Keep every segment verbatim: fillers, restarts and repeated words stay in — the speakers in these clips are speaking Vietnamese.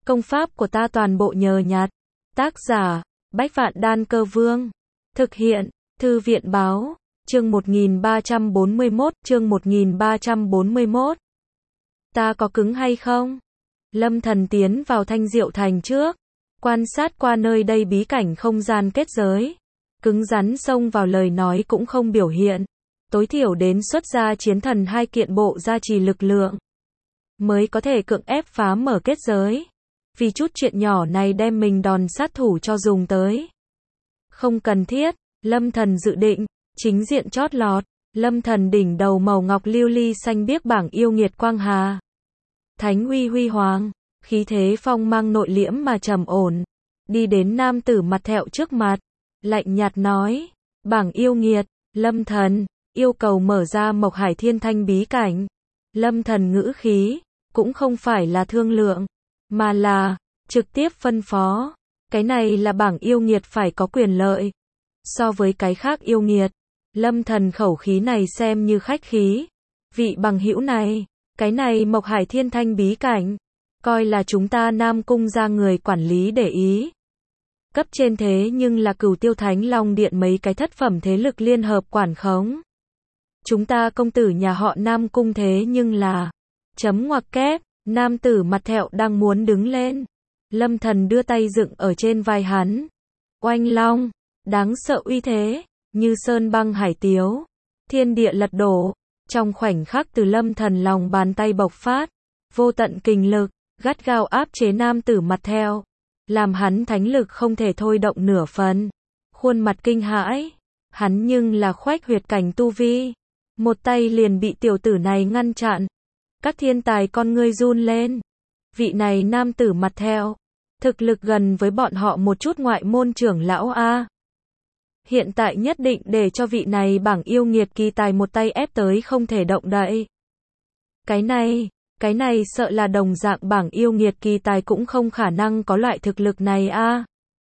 Công pháp của ta toàn bộ nhờ nhặt. Tác giả, Bách Vạn Đan Cơ Vương. Thực hiện, Thư viện Báo. Chương một nghìn ba trăm bốn mươi mốt, chương một nghìn ba trăm bốn mươi mốt. Ta có cứng hay không? Lâm Thần tiến vào Thanh Diệu Thành trước, quan sát qua nơi đây bí cảnh không gian kết giới. Cứng rắn xông vào lời nói cũng không biểu hiện. Tối thiểu đến xuất ra chiến thần hai kiện bộ gia trì lực lượng, mới có thể cưỡng ép phá mở kết giới. Vì chút chuyện nhỏ này đem mình đòn sát thủ cho dùng tới. Không cần thiết, Lâm Thần dự định, chính diện chót lọt. Lâm Thần đỉnh đầu màu ngọc lưu ly xanh biếc bảng yêu nghiệt quang hà. Thánh uy huy hoàng, khí thế phong mang nội liễm mà trầm ổn. Đi đến nam tử mặt thẹo trước mặt, lạnh nhạt nói, bảng yêu nghiệt, Lâm Thần, yêu cầu mở ra Mộc Hải Thiên Thanh bí cảnh. Lâm Thần ngữ khí, cũng không phải là thương lượng, mà là, trực tiếp phân phó. Cái này là bảng yêu nghiệt phải có quyền lợi. So với cái khác yêu nghiệt, Lâm Thần khẩu khí này xem như khách khí. Vị bằng hữu này, cái này Mộc Hải Thiên Thanh bí cảnh, coi là chúng ta Nam Cung ra người quản lý để ý. Cấp trên thế nhưng là Cửu Tiêu Thánh Long Điện mấy cái thất phẩm thế lực liên hợp quản khống. Chúng ta công tử nhà họ Nam Cung thế nhưng là, chấm ngoặc kép, nam tử mặt thẹo đang muốn đứng lên. Lâm Thần đưa tay dựng ở trên vai hắn. Oanh long, đáng sợ uy thế, như sơn băng hải tiếu, thiên địa lật đổ. Trong khoảnh khắc từ Lâm Thần lòng bàn tay bộc phát, vô tận kình lực, gắt gao áp chế nam tử mặt thẹo, làm hắn thánh lực không thể thôi động nửa phần. Khuôn mặt kinh hãi, hắn nhưng là khoách huyệt cảnh tu vi, một tay liền bị tiểu tử này ngăn chặn. Các thiên tài con ngươi run lên. Vị này nam tử mặt thẹo, thực lực gần với bọn họ một chút ngoại môn trưởng lão a. Hiện tại nhất định để cho vị này bảng yêu nghiệt kỳ tài một tay ép tới không thể động đậy. Cái này, cái này sợ là đồng dạng bảng yêu nghiệt kỳ tài cũng không khả năng có loại thực lực này a.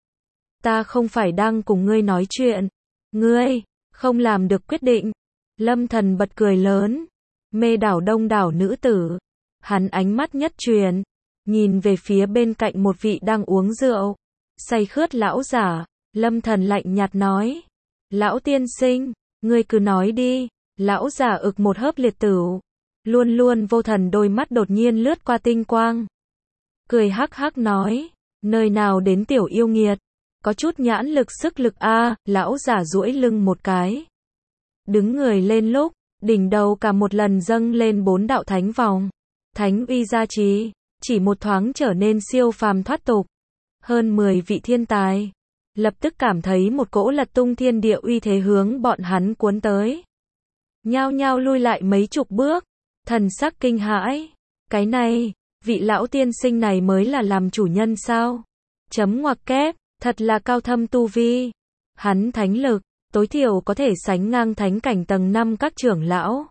Ta không phải đang cùng ngươi nói chuyện, ngươi không làm được quyết định. Lâm Thần bật cười lớn, mê đảo đông đảo nữ tử. Hắn ánh mắt nhất truyền, nhìn về phía bên cạnh một vị đang uống rượu, say khướt lão giả. Lâm Thần lạnh nhạt nói, lão tiên sinh, ngươi cứ nói đi. Lão giả ực một hớp liệt tửu, luôn luôn vô thần đôi mắt đột nhiên lướt qua tinh quang, cười hắc hắc nói, nơi nào đến tiểu yêu nghiệt, có chút nhãn lực sức lực a. Lão giả duỗi lưng một cái, đứng người lên lúc, đỉnh đầu cả một lần dâng lên bốn đạo thánh vòng, thánh uy gia trì, chỉ một thoáng trở nên siêu phàm thoát tục. Hơn mười vị thiên tài lập tức cảm thấy một cỗ lật tung thiên địa uy thế hướng bọn hắn cuốn tới, nhao nhao lui lại mấy chục bước, thần sắc kinh hãi. Cái này, vị lão tiên sinh này mới là làm chủ nhân sao? Chấm ngoặc kép, thật là cao thâm tu vi. Hắn thánh lực, tối thiểu có thể sánh ngang thánh cảnh tầng năm các trưởng lão.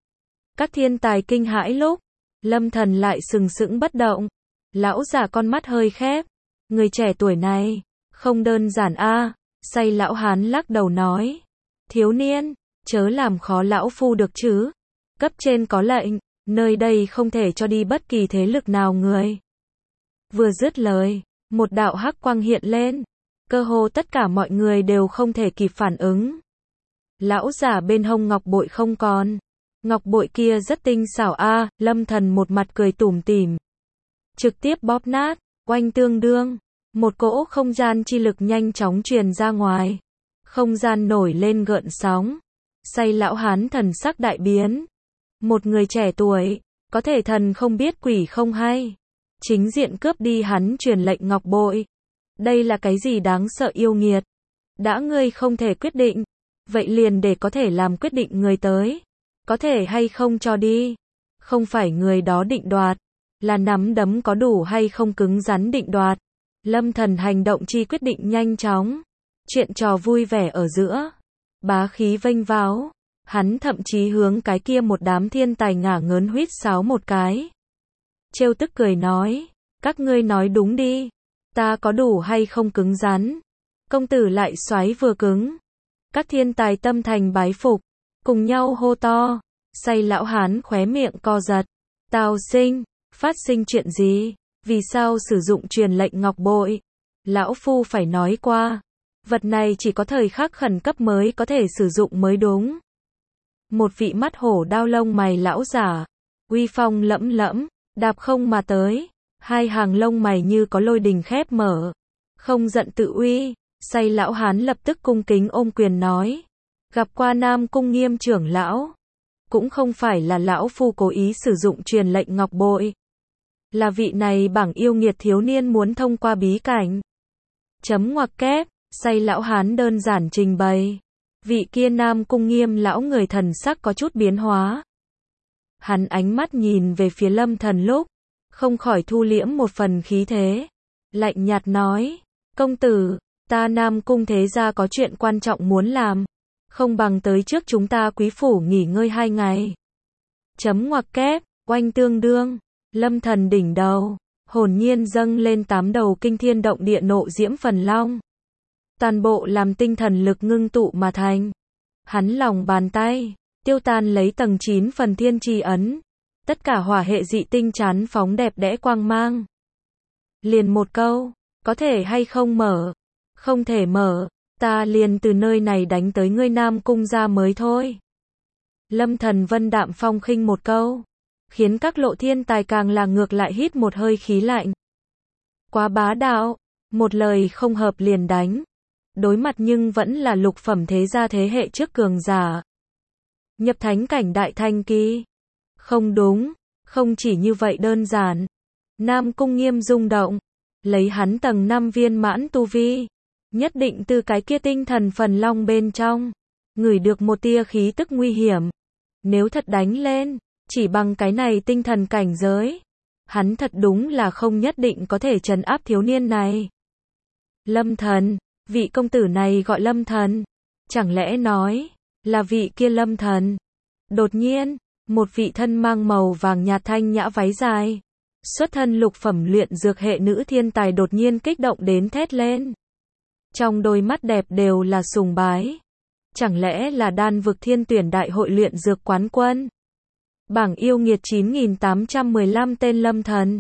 Các thiên tài kinh hãi lúc, Lâm Thần lại sừng sững bất động. Lão giả con mắt hơi khép, người trẻ tuổi này, không đơn giản a. Say lão hán lắc đầu nói, thiếu niên, chớ làm khó lão phu được chứ. Cấp trên có lệnh, nơi đây không thể cho đi bất kỳ thế lực nào người. Vừa dứt lời, một đạo hắc quang hiện lên, cơ hồ tất cả mọi người đều không thể kịp phản ứng. Lão giả bên hông ngọc bội không còn. Ngọc bội kia rất tinh xảo a. Lâm Thần một mặt cười tủm tỉm, trực tiếp bóp nát. Oanh tương đương, một cỗ không gian chi lực nhanh chóng truyền ra ngoài, không gian nổi lên gợn sóng. Say lão hán thần sắc đại biến. Một người trẻ tuổi, có thể thần không biết quỷ không hay, chính diện cướp đi hắn truyền lệnh ngọc bội. Đây là cái gì đáng sợ yêu nghiệt? Đã ngươi không thể quyết định, vậy liền để có thể làm quyết định người tới. Có thể hay không cho đi, không phải người đó định đoạt, là nắm đấm có đủ hay không cứng rắn định đoạt. Lâm Thần hành động chi quyết định nhanh chóng, chuyện trò vui vẻ ở giữa, bá khí vênh váo. Hắn thậm chí hướng cái kia một đám thiên tài ngả ngớn huýt sáo một cái, trêu tức cười nói, các ngươi nói đúng đi, ta có đủ hay không cứng rắn? Công tử lại xoáy vừa cứng. Các thiên tài tâm thành bái phục, cùng nhau hô to. Say lão hán khóe miệng co giật, Tào sinh, phát sinh chuyện gì? Vì sao sử dụng truyền lệnh ngọc bội? Lão phu phải nói qua. Vật này chỉ có thời khắc khẩn cấp mới có thể sử dụng mới đúng. Một vị mắt hổ đao lông mày lão giả, uy phong lẫm lẫm, đạp không mà tới. Hai hàng lông mày như có lôi đình khép mở. Không giận tự uy, say lão hán lập tức cung kính ôm quyền nói. Gặp qua Nam Cung Nghiêm trưởng lão. Cũng không phải là lão phu cố ý sử dụng truyền lệnh ngọc bội. Là vị này bảng yêu nghiệt thiếu niên muốn thông qua bí cảnh. Chấm ngoặc kép, say lão hán đơn giản trình bày. Vị kia Nam Cung Nghiêm lão người thần sắc có chút biến hóa. Hắn ánh mắt nhìn về phía Lâm Thần lúc, không khỏi thu liễm một phần khí thế. Lạnh nhạt nói, công tử, ta Nam Cung thế gia có chuyện quan trọng muốn làm. Không bằng tới trước chúng ta quý phủ nghỉ ngơi hai ngày. Chấm ngoặc kép, oanh tương đương, Lâm Thần đỉnh đầu, hồn nhiên dâng lên tám đầu kinh thiên động địa nộ diễm phần long. Toàn bộ làm tinh thần lực ngưng tụ mà thành. Hắn lòng bàn tay, tiêu tan lấy tầng chín phần thiên trì ấn. Tất cả hỏa hệ dị tinh chán phóng đẹp đẽ quang mang. Liền một câu, có thể hay không mở? Không thể mở, ta liền từ nơi này đánh tới ngươi Nam Cung gia mới thôi. Lâm Thần vân đạm phong khinh một câu, khiến các lộ thiên tài càng là ngược lại hít một hơi khí lạnh. Quá bá đạo, một lời không hợp liền đánh. Đối mặt nhưng vẫn là lục phẩm thế gia thế hệ trước cường giả. Nhập thánh cảnh đại thanh kỳ. Không đúng, không chỉ như vậy đơn giản. Nam Cung Nghiêm rung động, lấy hắn tầng năm viên mãn tu vi, nhất định từ cái kia tinh thần phần long bên trong, ngửi được một tia khí tức nguy hiểm. Nếu thật đánh lên, chỉ bằng cái này tinh thần cảnh giới, hắn thật đúng là không nhất định có thể trấn áp thiếu niên này. Lâm Thần, vị công tử này gọi Lâm Thần, chẳng lẽ nói là vị kia Lâm Thần? Đột nhiên, một vị thân mang màu vàng nhạt thanh nhã váy dài, xuất thân lục phẩm luyện dược hệ nữ thiên tài đột nhiên kích động đến thét lên. Trong đôi mắt đẹp đều là sùng bái. Chẳng lẽ là đan vực thiên tuyển đại hội luyện dược quán quân? Bảng yêu nghiệt chín nghìn tám trăm mười lăm tên Lâm Thần.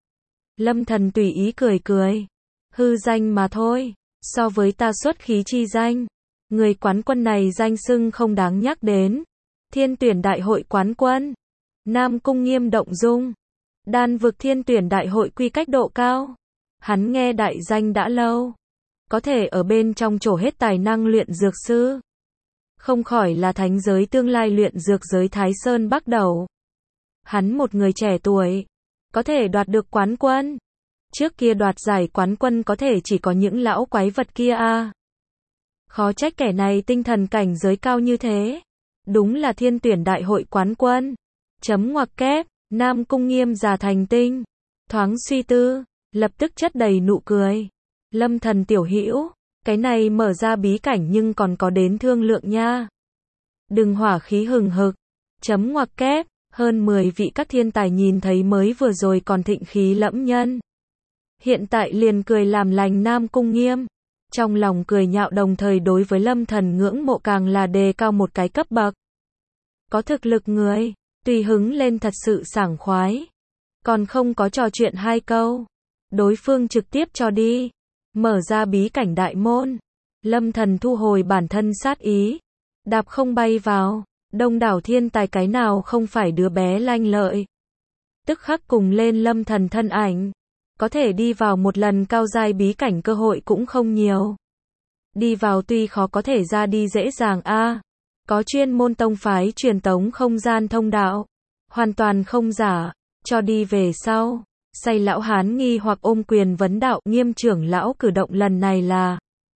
Lâm Thần tùy ý cười cười. Hư danh mà thôi, so với ta xuất khí chi danh, người quán quân này danh xưng không đáng nhắc đến. Thiên tuyển đại hội quán quân, Nam Cung Nghiêm động dung. Đan vực thiên tuyển đại hội quy cách độ cao. Hắn nghe đại danh đã lâu. Có thể ở bên trong trổ hết tài năng luyện dược sư. Không khỏi là thánh giới tương lai luyện dược giới Thái Sơn bắt đầu. Hắn một người trẻ tuổi, có thể đoạt được quán quân. Trước kia đoạt giải quán quân có thể chỉ có những lão quái vật kia a. Khó trách kẻ này tinh thần cảnh giới cao như thế. Đúng là thiên tuyển đại hội quán quân. Chấm ngoặc kép, Nam Cung Nghiêm già thành tinh. Thoáng suy tư, lập tức chất đầy nụ cười. Lâm Thần tiểu hữu, cái này mở ra bí cảnh nhưng còn có đến thương lượng nha. Đừng hỏa khí hừng hực. Chấm ngoặc kép, hơn mười vị các thiên tài nhìn thấy mới vừa rồi còn thịnh khí lẫm nhân. Hiện tại liền cười làm lành Nam Cung Nghiêm. Trong lòng cười nhạo đồng thời đối với Lâm Thần ngưỡng mộ càng là đề cao một cái cấp bậc. Có thực lực người, tùy hứng lên thật sự sảng khoái. Còn không có trò chuyện hai câu. Đối phương trực tiếp cho đi. Mở ra bí cảnh đại môn. Lâm Thần thu hồi bản thân sát ý. Đạp không bay vào. Đông đảo thiên tài cái nào không phải đứa bé lanh lợi. Tức khắc cùng lên Lâm Thần thân ảnh. Có thể đi vào một lần cao giai bí cảnh cơ hội cũng không nhiều. Đi vào tuy khó có thể ra đi dễ dàng a. Có chuyên môn tông phái truyền tống không gian thông đạo. Hoàn toàn không giả. Cho đi về sau. Say lão hán nghi hoặc ôm quyền vấn đạo Nghiêm trưởng lão cử động lần này là.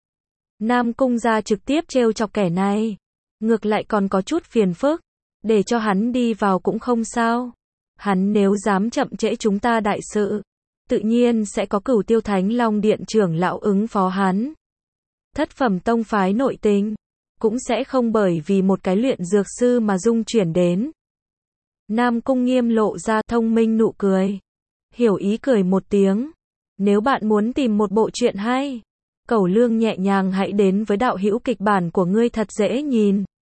Nam Cung gia trực tiếp trêu chọc kẻ này. Ngược lại còn có chút phiền phức. Để cho hắn đi vào cũng không sao. Hắn nếu dám chậm trễ chúng ta đại sự. Tự nhiên sẽ có Cửu Tiêu Thánh Long Điện trưởng lão ứng phó hắn. Thất phẩm tông phái nội tình. Cũng sẽ không bởi vì một cái luyện dược sư mà dung chuyển đến. Nam Cung Nghiêm lộ ra thông minh nụ cười. Hiểu ý cười một tiếng. Nếu bạn muốn tìm một bộ truyện hay, Cẩu Lương nhẹ nhàng hãy đến với đạo hữu kịch bản của ngươi thật dễ nhìn.